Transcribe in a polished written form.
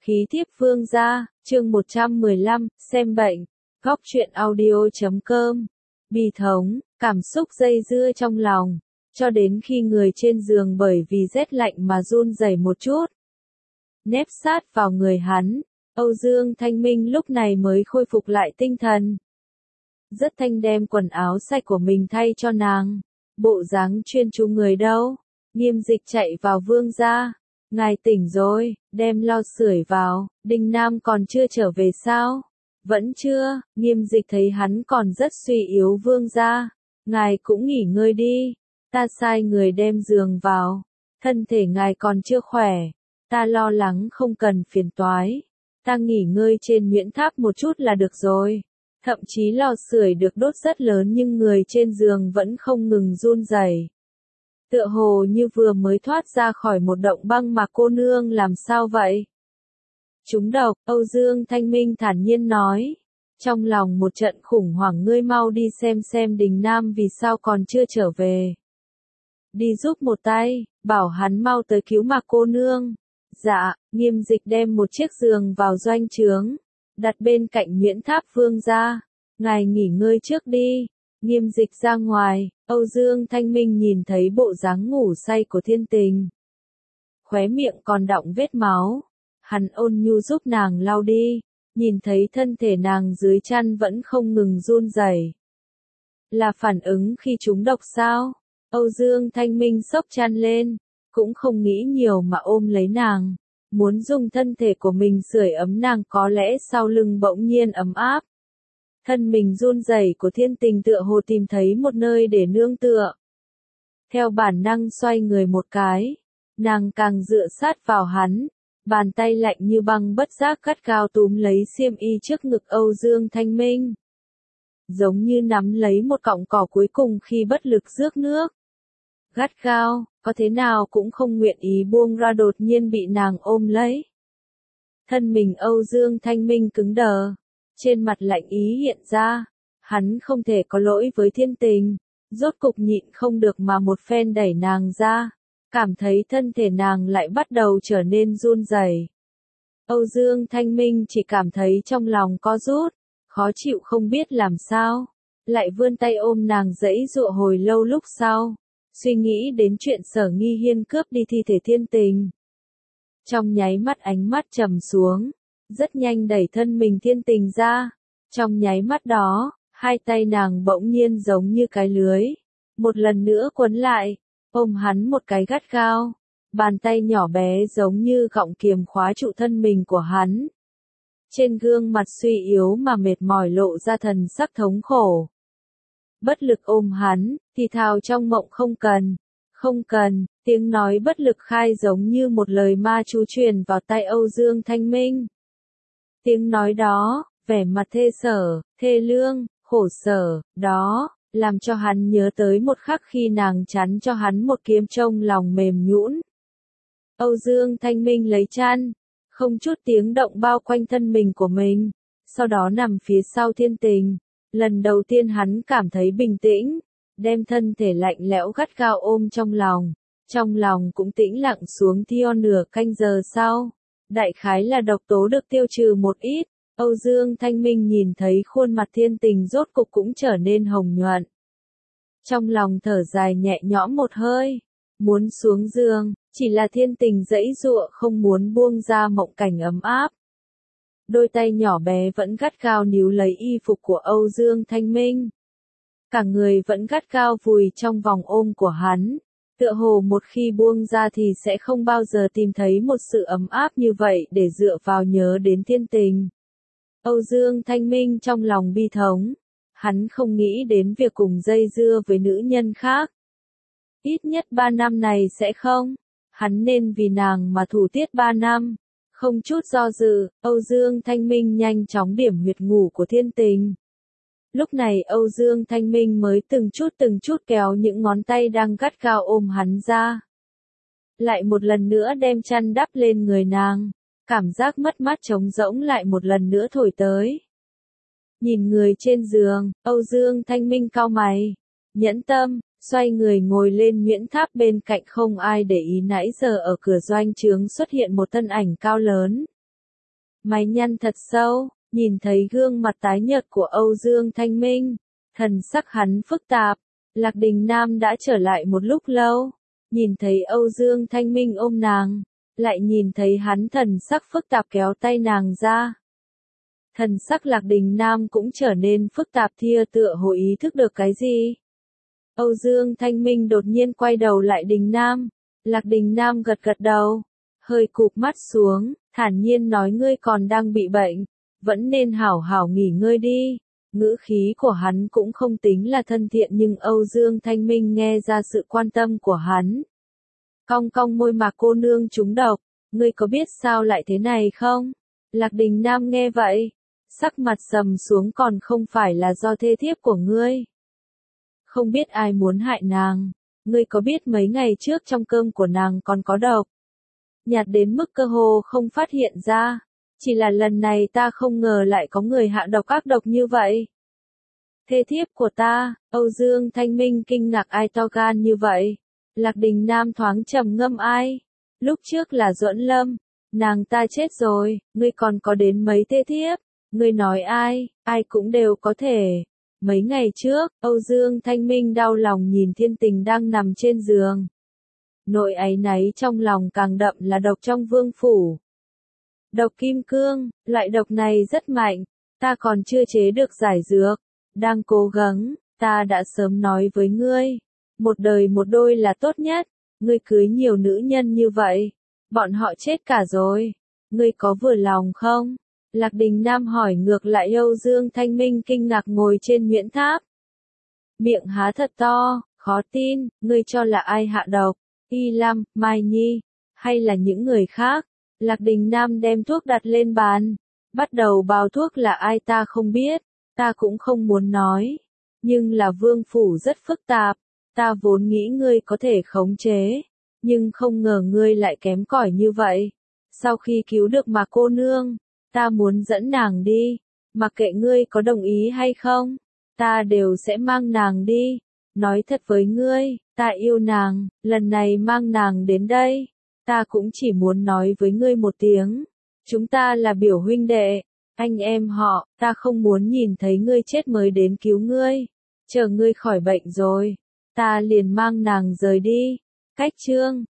Khí thiếp vương gia, chương 115, xem bệnh. Góc truyện audio.com. Bi thống, cảm xúc dây dưa trong lòng, cho đến khi người trên giường bởi vì rét lạnh mà run rẩy một chút. Nép sát vào người hắn, Âu Dương Thanh Minh lúc này mới khôi phục lại tinh thần. Rất thanh đem quần áo sạch của mình thay cho nàng. Bộ dáng chuyên chú người đâu. Nghiêm Dịch chạy vào vương gia. Ngài tỉnh rồi, đem lo sưởi vào, Đinh Nam còn chưa trở về sao? Vẫn chưa, Nghiêm Dịch thấy hắn còn rất suy yếu vương gia. Ngài cũng nghỉ ngơi đi, ta sai người đem giường vào, thân thể ngài còn chưa khỏe, ta lo lắng không cần phiền toái. Ta nghỉ ngơi trên Nguyễn Tháp một chút là được rồi. Thậm chí lò sưởi được đốt rất lớn nhưng người trên giường vẫn không ngừng run rẩy. Tựa hồ như vừa mới thoát ra khỏi một động băng mà cô nương làm sao vậy? Trúng độc, Âu Dương Thanh Minh thản nhiên nói. Trong lòng một trận khủng hoảng, ngươi mau đi xem Đình Nam vì sao còn chưa trở về. Đi giúp một tay, bảo hắn mau tới cứu mà cô nương. Dạ, Nghiêm Dịch đem một chiếc giường vào doanh trướng, đặt bên cạnh Nguyễn Tháp vương gia. Ngài nghỉ ngơi trước đi. Nghiêm Dịch ra ngoài, Âu Dương Thanh Minh nhìn thấy bộ dáng ngủ say của Thiên Tình. Khóe miệng còn đọng vết máu. Hắn ôn nhu giúp nàng lau đi, nhìn thấy thân thể nàng dưới chăn vẫn không ngừng run rẩy. Là phản ứng khi trúng độc sao? Âu Dương Thanh Minh xốc chăn lên, cũng không nghĩ nhiều mà ôm lấy nàng, muốn dùng thân thể của mình sưởi ấm nàng, có lẽ sau lưng bỗng nhiên ấm áp. Thân mình run rẩy của Thiên Tình tựa hồ tìm thấy một nơi để nương tựa. Theo bản năng xoay người một cái, nàng càng dựa sát vào hắn, bàn tay lạnh như băng bất giác gắt gao túm lấy xiêm y trước ngực Âu Dương Thanh Minh. Giống như nắm lấy một cọng cỏ cuối cùng khi bất lực rước nước. Gắt gao, có thế nào cũng không nguyện ý buông ra, đột nhiên bị nàng ôm lấy. Thân mình Âu Dương Thanh Minh cứng đờ, trên mặt lạnh ý hiện ra, hắn không thể có lỗi với Thiên Tình, rốt cục nhịn không được mà một phen đẩy nàng ra, cảm thấy thân thể nàng lại bắt đầu trở nên run rẩy. Âu Dương Thanh Minh chỉ cảm thấy trong lòng co rút, khó chịu không biết làm sao, lại vươn tay ôm nàng giãy giụa hồi lâu. Lúc sau, suy nghĩ đến chuyện Sở Nghi Hiên cướp đi thi thể Thiên Tình, trong nháy mắt ánh mắt trầm xuống, rất nhanh đẩy thân mình Thiên Tình ra. Trong nháy mắt đó, hai tay nàng bỗng nhiên giống như cái lưới, một lần nữa quấn lại, ôm hắn một cái gắt gao. Bàn tay nhỏ bé giống như gọng kiềm khóa trụ thân mình của hắn. Trên gương mặt suy yếu mà mệt mỏi lộ ra thần sắc thống khổ. Bất lực ôm hắn, thì thào trong mộng không cần, tiếng nói bất lực khai giống như một lời ma chú truyền vào tai Âu Dương Thanh Minh. Tiếng nói đó, vẻ mặt thê sở, thê lương, khổ sở, đó, làm cho hắn nhớ tới một khắc khi nàng chắn cho hắn một kiếm, trong lòng mềm nhũn. Âu Dương Thanh Minh lấy chăn, không chút tiếng động bao quanh thân mình của mình, sau đó nằm phía sau Thiên Tình. Lần đầu tiên hắn cảm thấy bình tĩnh, đem thân thể lạnh lẽo gắt gao ôm trong lòng cũng tĩnh lặng xuống. Theo nửa canh giờ sau, đại khái là độc tố được tiêu trừ một ít, Âu Dương Thanh Minh nhìn thấy khuôn mặt Thiên Tình rốt cục cũng trở nên hồng nhuận. Trong lòng thở dài nhẹ nhõm một hơi, muốn xuống giường, chỉ là Thiên Tình giãy giụa không muốn buông ra mộng cảnh ấm áp. Đôi tay nhỏ bé vẫn gắt gao níu lấy y phục của Âu Dương Thanh Minh. Cả người vẫn gắt gao vùi trong vòng ôm của hắn, tựa hồ một khi buông ra thì sẽ không bao giờ tìm thấy một sự ấm áp như vậy để dựa vào nhớ đến Thiên Tình. Âu Dương Thanh Minh trong lòng bi thống, hắn không nghĩ đến việc cùng dây dưa với nữ nhân khác. Ít nhất 3 năm này sẽ không, hắn nên vì nàng mà thủ tiết 3 năm. Không chút do dự, Âu Dương Thanh Minh nhanh chóng điểm huyệt ngủ của Thiên Tình. Lúc này Âu Dương Thanh Minh mới từng chút kéo những ngón tay đang gắt gao ôm hắn ra. Lại một lần nữa đem chăn đắp lên người nàng, cảm giác mất mát trống rỗng lại một lần nữa thổi tới. Nhìn người trên giường, Âu Dương Thanh Minh cau mày, nhẫn tâm, xoay người ngồi lên Nguyễn Tháp bên cạnh. Không ai để ý nãy giờ ở cửa doanh trướng xuất hiện một thân ảnh cao lớn. mày nhăn thật sâu, nhìn thấy gương mặt tái nhợt của Âu Dương Thanh Minh, thần sắc hắn phức tạp. Lạc Đình Nam đã trở lại một lúc lâu, nhìn thấy Âu Dương Thanh Minh ôm nàng, lại nhìn thấy hắn thần sắc phức tạp kéo tay nàng ra. Thần sắc Lạc Đình Nam cũng trở nên phức tạp thia tựa hồ ý thức được cái gì. Âu Dương Thanh Minh đột nhiên quay đầu lại Đình Nam, Lạc Đình Nam gật gật đầu, hơi cụp mắt xuống, thản nhiên nói ngươi còn đang bị bệnh, vẫn nên hảo hảo nghỉ ngơi đi. Ngữ khí của hắn cũng không tính là thân thiện nhưng Âu Dương Thanh Minh nghe ra sự quan tâm của hắn. Cong cong môi mà cô nương trúng độc, ngươi có biết sao lại thế này không? Lạc Đình Nam nghe vậy, sắc mặt sầm xuống còn không phải là do thê thiếp của ngươi. Không biết ai muốn hại nàng, ngươi có biết mấy ngày trước trong cơm của nàng còn có độc. Nhạt đến mức cơ hồ không phát hiện ra. Chỉ là lần này ta không ngờ lại có người hạ độc ác độc như vậy. Thê thiếp của ta, Âu Dương Thanh Minh kinh ngạc ai to gan như vậy. Lạc Đình Nam thoáng trầm ngâm ai. Lúc trước là Duẫn Lâm, nàng ta chết rồi, ngươi còn có đến mấy thê thiếp. Ngươi nói ai, ai cũng đều có thể. Mấy ngày trước, Âu Dương Thanh Minh đau lòng nhìn Thiên Tình đang nằm trên giường. Nỗi áy náy trong lòng càng đậm là độc trong vương phủ. Độc kim cương, loại độc này rất mạnh, ta còn chưa chế được giải dược, đang cố gắng, ta đã sớm nói với ngươi, một đời một đôi là tốt nhất, ngươi cưới nhiều nữ nhân như vậy, bọn họ chết cả rồi, ngươi có vừa lòng không? Lạc Đình Nam hỏi ngược lại Âu Dương Thanh Minh kinh ngạc ngồi trên Nguyễn Tháp. Miệng há thật to, khó tin, ngươi cho là ai hạ độc, Y Lam, Mai Nhi, hay là những người khác? Lạc Đình Nam đem thuốc đặt lên bàn, bắt đầu bào thuốc là ai ta không biết, ta cũng không muốn nói, nhưng là vương phủ rất phức tạp, ta vốn nghĩ ngươi có thể khống chế, nhưng không ngờ ngươi lại kém cỏi như vậy. Sau khi cứu được mà cô nương, ta muốn dẫn nàng đi, mặc kệ ngươi có đồng ý hay không, ta đều sẽ mang nàng đi. Nói thật với ngươi, ta yêu nàng, lần này mang nàng đến đây. Ta cũng chỉ muốn nói với ngươi một tiếng, chúng ta là biểu huynh đệ, anh em họ, ta không muốn nhìn thấy ngươi chết mới đến cứu ngươi, chờ ngươi khỏi bệnh rồi, ta liền mang nàng rời đi. Cách chương